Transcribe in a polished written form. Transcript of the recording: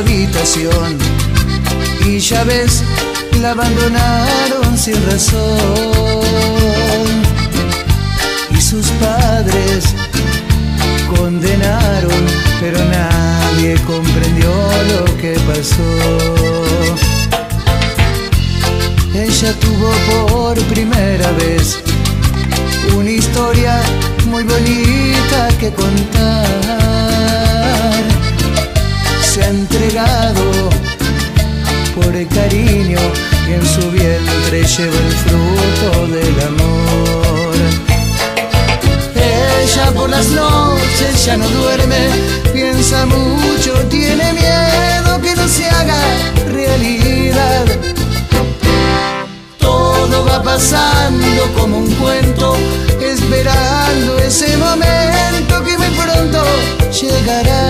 habitación y ya ves, la abandonaron sin razón. Y sus padres condenaron, pero nadie comprendió lo que pasó. Ella tuvo por primera vez una historia muy bonita que contar. Se ha entregado por el cariño y en su vientre lleva el fruto del amor. Ella por las noches ya no duerme, piensa mucho, tiene miedo que no se haga realidad. Todo va pasando como un cuento, esperando ese momento que muy pronto llegará.